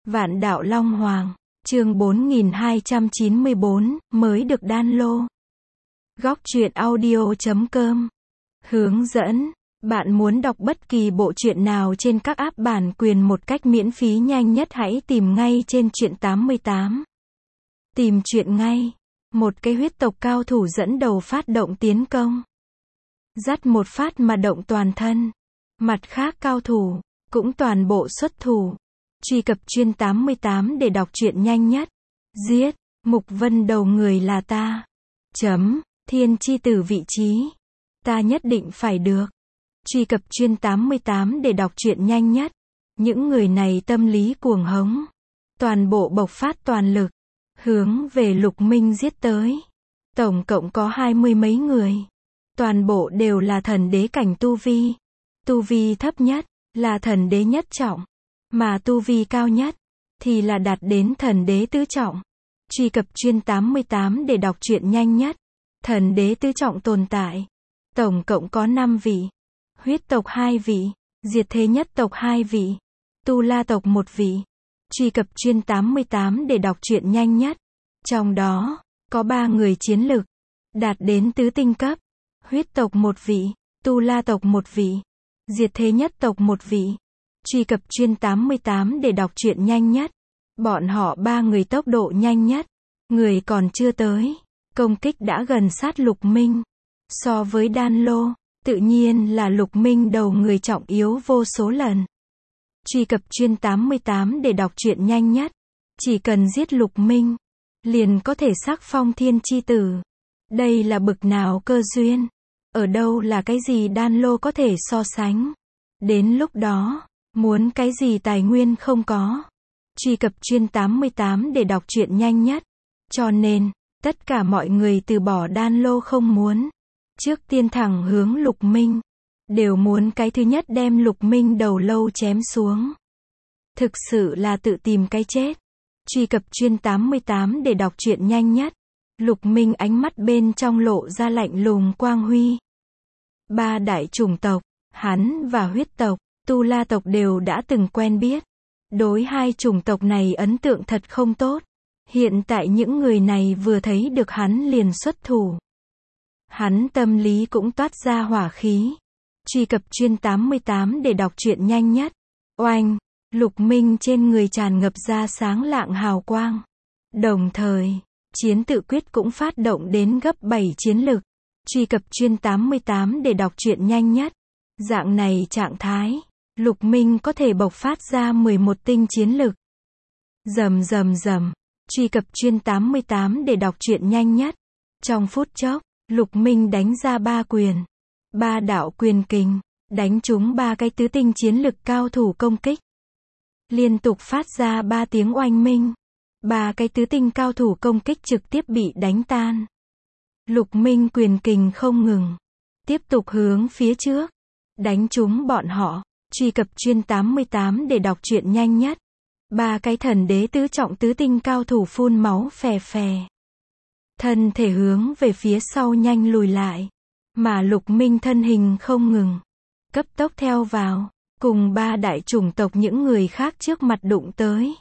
Vạn đạo Long Hoàng, chương 4294, mới được download. Góc truyện audio.com. Hướng dẫn. Bạn muốn đọc bất kỳ bộ truyện nào trên các app bản quyền một cách miễn phí nhanh nhất, hãy tìm ngay trên Truyện 88. Tìm truyện ngay. Một cái huyết tộc cao thủ dẫn đầu phát động tiến công. Dắt một phát mà động toàn thân. Mặt khác cao thủ cũng toàn bộ xuất thủ. Truy cập Truyện 88 để đọc truyện nhanh nhất. Giết, Mục Vân đầu người là ta. Thiên chi tử vị trí. Ta nhất định phải được. Truy cập Truyện 88 để đọc truyện nhanh nhất. Những người này tâm lý cuồng hống. Toàn bộ bộc phát toàn lực. Hướng về Lục Minh giết tới. Tổng cộng có 20 mấy người. Toàn bộ đều là thần đế cảnh tu vi. Tu vi thấp nhất là thần đế nhất trọng. Mà tu vi cao nhất thì là đạt đến thần đế tứ trọng. Truy cập Truyện 88 để đọc truyện nhanh nhất. Thần đế tứ trọng tồn tại. Tổng cộng có 5 vị. Huyết tộc 2 vị. Diệt thế nhất tộc 2 vị. Tu La tộc 1 vị. Truy cập Truyện 88 để đọc truyện nhanh nhất. Trong đó có 3 người chiến lực đạt đến tứ tinh cấp. Huyết tộc 1 vị. Tu La tộc 1 vị. Diệt thế nhất tộc 1 vị. Truy cập Truyện 88 để đọc truyện nhanh nhất. Bọn họ 3 người tốc độ nhanh nhất. Người còn chưa tới. Công kích đã gần sát Lục Minh. So với Đan Lô, tự nhiên là Lục Minh đầu người trọng yếu vô số lần. Truy cập Truyện 88 để đọc truyện nhanh nhất. Chỉ cần giết Lục Minh, liền có thể sắc phong thiên chi tử. Đây là bực nào cơ duyên. Ở đâu là cái gì Đan Lô có thể so sánh. Đến lúc đó, muốn cái gì tài nguyên không có. Truy cập Truyện 88 để đọc truyện nhanh nhất. Cho nên, tất cả mọi người từ bỏ Đan Lô không muốn. Trước tiên thẳng hướng Lục Minh. Đều muốn cái thứ nhất đem Lục Minh đầu lâu chém xuống. Thực sự là tự tìm cái chết. Truy cập Truyện 88 để đọc truyện nhanh nhất. Lục Minh ánh mắt bên trong lộ ra lạnh lùng quang huy. 3 đại chủng tộc, hắn và huyết tộc, Tu La tộc đều đã từng quen biết. Đối 2 chủng tộc này ấn tượng thật không tốt. Hiện tại những người này vừa thấy được hắn liền xuất thủ. Hắn tâm lý cũng toát ra hỏa khí. Truy cập Truyện 88 để đọc truyện nhanh nhất. Oanh, Lục Minh trên người tràn ngập ra sáng lạng hào quang. Đồng thời, chiến tự quyết cũng phát động đến gấp 7 chiến lực. Truy cập Truyện 88 để đọc truyện nhanh nhất. Dạng này trạng thái, Lục Minh có thể bộc phát ra 11 tinh chiến lực. Rầm. Truy cập Truyện 88 để đọc truyện nhanh nhất. Trong phút chốc, Lục Minh đánh ra 3 quyền. 3 đạo quyền kình, đánh trúng 3 cái tứ tinh chiến lực cao thủ công kích. Liên tục phát ra 3 tiếng oanh minh. 3 cái tứ tinh cao thủ công kích trực tiếp bị đánh tan. Lục Minh quyền kình không ngừng. Tiếp tục hướng phía trước. Đánh trúng bọn họ. Truy cập Truyện 88 để đọc truyện nhanh nhất. 3 cái thần đế tứ trọng tứ tinh cao thủ phun máu phè phè. Thân thể hướng về phía sau nhanh lùi lại. Mà Lục Minh thân hình không ngừng. Cấp tốc theo vào. Cùng 3 đại chủng tộc những người khác trước mặt đụng tới.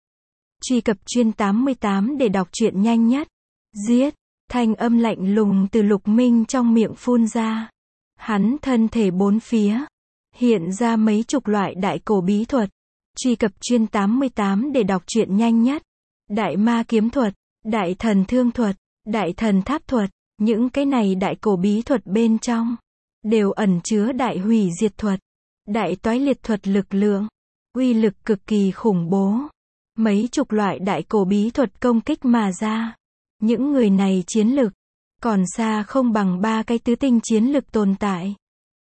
Truy cập Truyện 88 để đọc truyện nhanh nhất. Giết. Thanh âm lạnh lùng từ Lục Minh trong miệng phun ra. Hắn thân thể bốn phía. Hiện ra mấy chục loại đại cổ bí thuật. Truy cập Truyện 88 để đọc truyện nhanh nhất. Đại ma kiếm thuật, đại thần thương thuật, đại thần tháp thuật. Những cái này đại cổ bí thuật bên trong đều ẩn chứa đại hủy diệt thuật, đại toái liệt thuật lực lượng. Uy lực cực kỳ khủng bố. Mấy chục loại đại cổ bí thuật công kích mà ra. Những người này chiến lực còn xa không bằng 3 cái tứ tinh chiến lực tồn tại.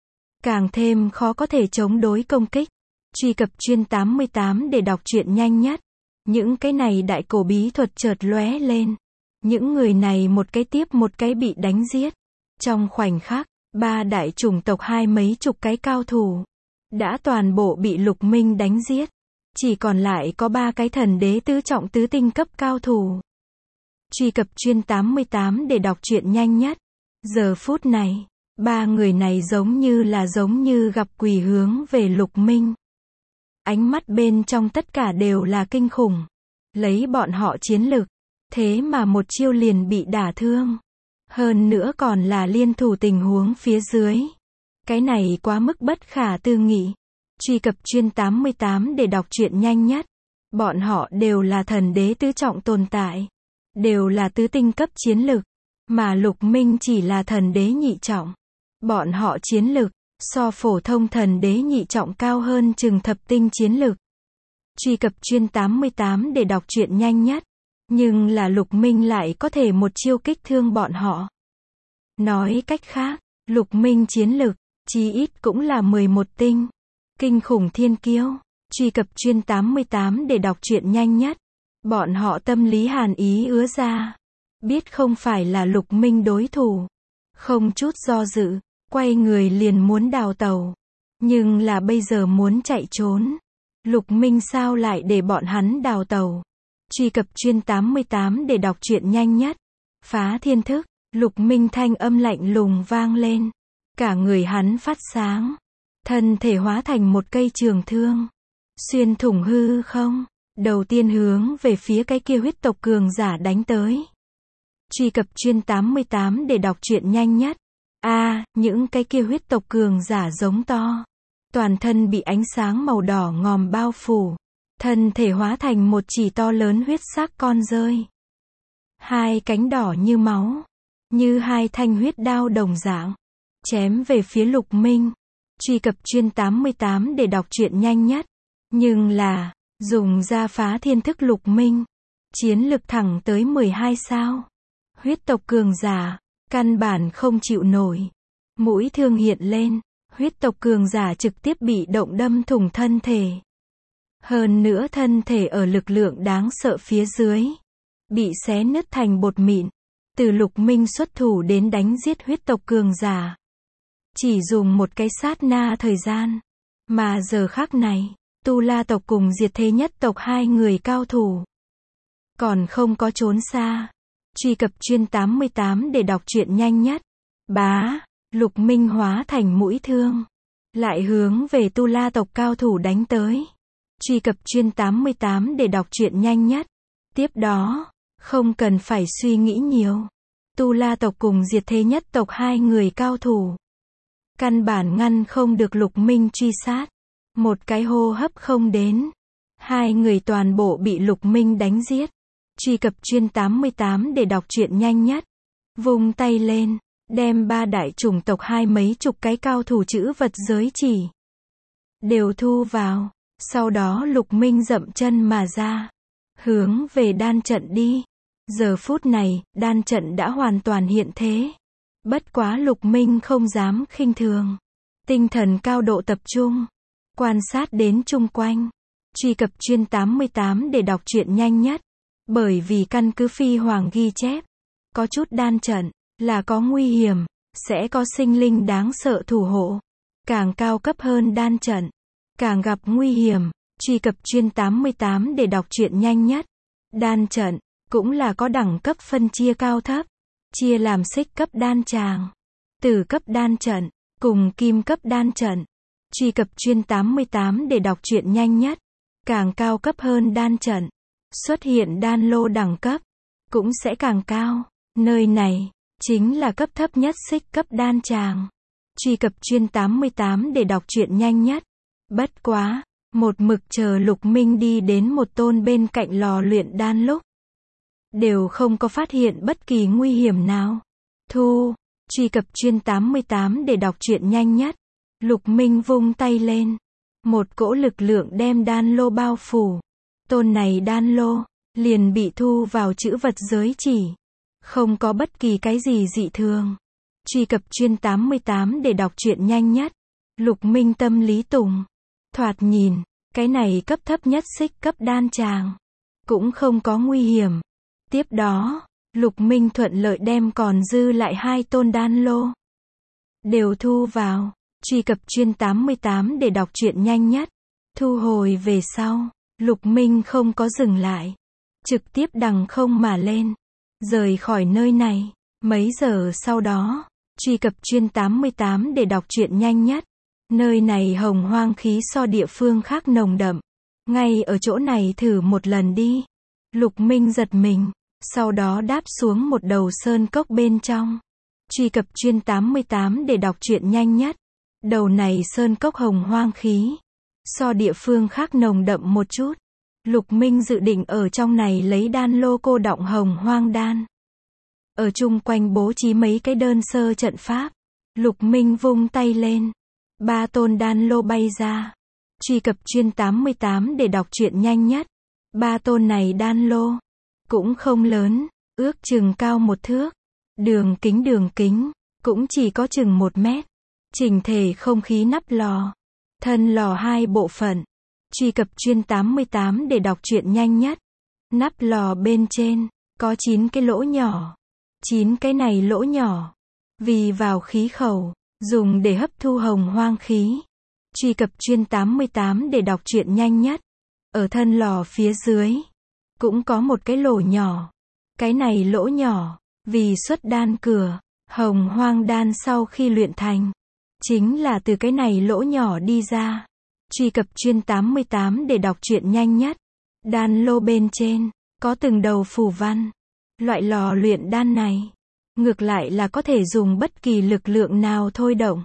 Càng thêm khó có thể chống đối công kích. Truy cập Truyện 88 để đọc truyện nhanh nhất. Những cái này đại cổ bí thuật chợt lóe lên. Những người này một cái tiếp một cái bị đánh giết. Trong khoảnh khắc, 3 đại chủng tộc 20 mấy chục cái cao thủ đã toàn bộ bị Lục Minh đánh giết. Chỉ còn lại có 3 cái thần đế tứ trọng tứ tinh cấp cao thủ. Truy cập Truyện 88 để đọc truyện nhanh nhất. Giờ phút này, 3 người này giống như gặp quỷ hướng về Lục Minh. Ánh mắt bên trong tất cả đều là kinh khủng. Lấy bọn họ chiến lực, thế mà một chiêu liền bị đả thương. Hơn nữa còn là liên thủ tình huống phía dưới. Cái này quá mức bất khả tư nghị. Truy cập Chuyên 88 để đọc truyện nhanh nhất. Bọn họ đều là thần đế tứ trọng tồn tại. Đều là tứ tinh cấp chiến lực. Mà Lục Minh chỉ là thần đế nhị trọng. Bọn họ chiến lực, so phổ thông thần đế nhị trọng cao hơn chừng thập tinh chiến lực. Truy cập Chuyên 88 để đọc truyện nhanh nhất. Nhưng là Lục Minh lại có thể một chiêu kích thương bọn họ. Nói cách khác, Lục Minh chiến lực, chí ít cũng là 11 tinh. Kinh khủng thiên kiêu. Truy cập Chuyên 88 để đọc truyện nhanh nhất. Bọn họ tâm lý hàn ý ứa ra. Biết không phải là Lục Minh đối thủ. Không chút do dự, quay người liền muốn đào tẩu. Nhưng là bây giờ muốn chạy trốn. Lục Minh sao lại để bọn hắn đào tẩu. Truy cập Chuyên 88 để đọc truyện nhanh nhất. Phá thiên thức, Lục Minh thanh âm lạnh lùng vang lên. Cả người hắn phát sáng. Thân thể hóa thành một cây trường thương. Xuyên thủng hư không. Đầu tiên hướng về phía cái kia huyết tộc cường giả đánh tới. Truy cập Chuyên 88 để đọc truyện nhanh nhất. Những cái kia huyết tộc cường giả giống to. Toàn thân bị ánh sáng màu đỏ ngòm bao phủ. Thân thể hóa thành một chỉ to lớn huyết sắc con rơi. Hai cánh đỏ như máu. Như hai thanh huyết đao đồng dạng. Chém về phía Lục Minh. Truy cập Chuyên 88 để đọc truyện nhanh nhất. Nhưng là, dùng ra phá thiên thức Lục Minh. Chiến lực thẳng tới 12 sao. Huyết tộc cường giả, căn bản không chịu nổi. Mũi thương hiện lên. Huyết tộc cường giả trực tiếp bị động đâm thủng thân thể. Hơn nữa thân thể ở lực lượng đáng sợ phía dưới. Bị xé nứt thành bột mịn. Từ Lục Minh xuất thủ đến đánh giết huyết tộc cường giả. Chỉ dùng một cái sát na thời gian. Mà giờ khắc này, Tu La tộc cùng Diệt Thế Nhất tộc hai người cao thủ. Còn không có trốn xa. Truy cập Chuyên 88 để đọc truyện nhanh nhất. Lục Minh hóa thành mũi thương. Lại hướng về Tu La tộc cao thủ đánh tới. Truy cập Chuyên 88 để đọc truyện nhanh nhất. Tiếp đó, không cần phải suy nghĩ nhiều. Tu La tộc cùng Diệt Thế Nhất tộc hai người cao thủ. Căn bản ngăn không được Lục Minh truy sát. Một cái hô hấp không đến. Hai người toàn bộ bị Lục Minh đánh giết. Truy cập Chuyên 88 để đọc truyện nhanh nhất. Vung tay lên, đem ba đại chủng tộc hai mấy chục cái cao thủ chữ vật giới chỉ. Đều thu vào. Sau đó Lục Minh dậm chân mà ra. Hướng về đan trận đi. Giờ phút này, đan trận đã hoàn toàn hiện thế. Bất quá Lục Minh không dám khinh thường. Tinh thần cao độ tập trung. Quan sát đến chung quanh. Truy cập Chuyên 88 để đọc truyện nhanh nhất. Bởi vì căn cứ Phi Hoàng ghi chép. Có chút đan trận, là có nguy hiểm. Sẽ có sinh linh đáng sợ thủ hộ. Càng cao cấp hơn đan trận, càng gặp nguy hiểm. Truy cập Chuyên 88 để đọc truyện nhanh nhất. Đan trận, cũng là có đẳng cấp phân chia cao thấp. Chia làm xích cấp đan tràng, tử cấp đan trận, cùng kim cấp đan trận. Truy cập Chuyên 88 để đọc truyện nhanh nhất. Càng cao cấp hơn đan trận, xuất hiện đan lô đẳng cấp, cũng sẽ càng cao. Nơi này, chính là cấp thấp nhất xích cấp đan tràng. Truy cập Chuyên 88 để đọc truyện nhanh nhất. Bất quá, một mực chờ Lục Minh đi đến một tôn bên cạnh lò luyện đan lúc. Đều không có phát hiện bất kỳ nguy hiểm nào. Truy cập Chuyên 88 để đọc truyện nhanh nhất. Lục Minh vung tay lên. Một cỗ lực lượng đem đan lô bao phủ. Tôn này đan lô, liền bị thu vào chữ vật giới chỉ. Không có bất kỳ cái gì dị thường. Truy cập Chuyên 88 để đọc truyện nhanh nhất. Lục Minh tâm lý tùng. Thoạt nhìn, cái này cấp thấp nhất xích cấp đan tràng. Cũng không có nguy hiểm. Tiếp đó, Lục Minh thuận lợi đem còn dư lại hai tôn đan lô. Đều thu vào. Truy cập Chuyên 88 để đọc truyện nhanh nhất. Thu hồi về sau, Lục Minh không có dừng lại. Trực tiếp đằng không mà lên. Rời khỏi nơi này. Mấy giờ sau đó, truy cập Chuyên 88 để đọc truyện nhanh nhất. Nơi này hồng hoang khí so địa phương khác nồng đậm. Ngay ở chỗ này thử một lần đi. Lục Minh giật mình, sau đó đáp xuống một đầu sơn cốc bên trong. Truy cập chuyên 88 để đọc truyện nhanh nhất. Đầu này sơn cốc hồng hoang khí, so địa phương khác nồng đậm một chút. Lục Minh dự định ở trong này lấy đan lô cô đọng hồng hoang đan. Ở chung quanh bố trí mấy cái đơn sơ trận pháp. Lục Minh vung tay lên. 3 tôn đan lô bay ra. Truy cập chuyên 88 để đọc truyện nhanh nhất. 3 tôn này đan lô cũng không lớn, ước chừng cao 1 thước. Đường kính cũng chỉ có chừng 1 mét. Chỉnh thể không khí nắp lò. Thân lò 2 bộ phận. Truy cập chuyên 88 để đọc truyện nhanh nhất. Nắp lò bên trên có 9 cái lỗ nhỏ. 9 cái này lỗ nhỏ vì vào khí khẩu, dùng để hấp thu hồng hoang khí. Truy cập chuyên 88 để đọc truyện nhanh nhất. Ở thân lò phía dưới cũng có một cái lỗ nhỏ. Cái này lỗ nhỏ vì xuất đan cửa, hồng hoang đan sau khi luyện thành chính là từ cái này lỗ nhỏ đi ra. Truy cập chuyên 88 để đọc truyện nhanh nhất. Đan lô bên trên có từng đầu phù văn. Loại lò luyện đan này ngược lại là có thể dùng bất kỳ lực lượng nào thôi động.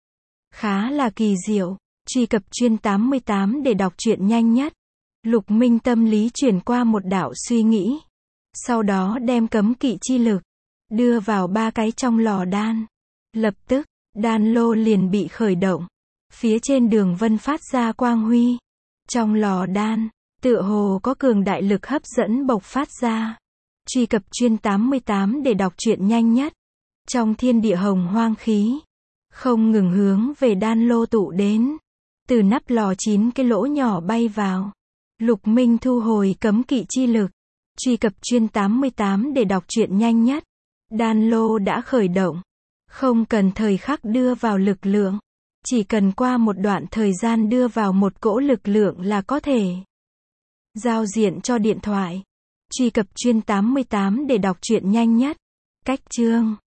Khá là kỳ diệu. Truy cập chuyên 88 để đọc truyện nhanh nhất. Lục Minh tâm lý chuyển qua một đạo suy nghĩ. Sau đó đem cấm kỵ chi lực đưa vào 3 cái trong lò đan. Lập tức, đan lô liền bị khởi động. Phía trên đường vân phát ra quang huy. Trong lò đan, tựa hồ có cường đại lực hấp dẫn bộc phát ra. Truy cập chuyên 88 để đọc truyện nhanh nhất. Trong thiên địa hồng hoang khí không ngừng hướng về đan lô tụ đến. Từ nắp lò 9 cái lỗ nhỏ bay vào. Lục Minh thu hồi cấm kỵ chi lực. Truy cập chuyên 88 để đọc truyện nhanh nhất. Đan lô đã khởi động. Không cần thời khắc đưa vào lực lượng. Chỉ cần qua một đoạn thời gian đưa vào một cỗ lực lượng là có thể giao diện cho điện thoại. Truy cập chuyên 88 để đọc truyện nhanh nhất. Cách chương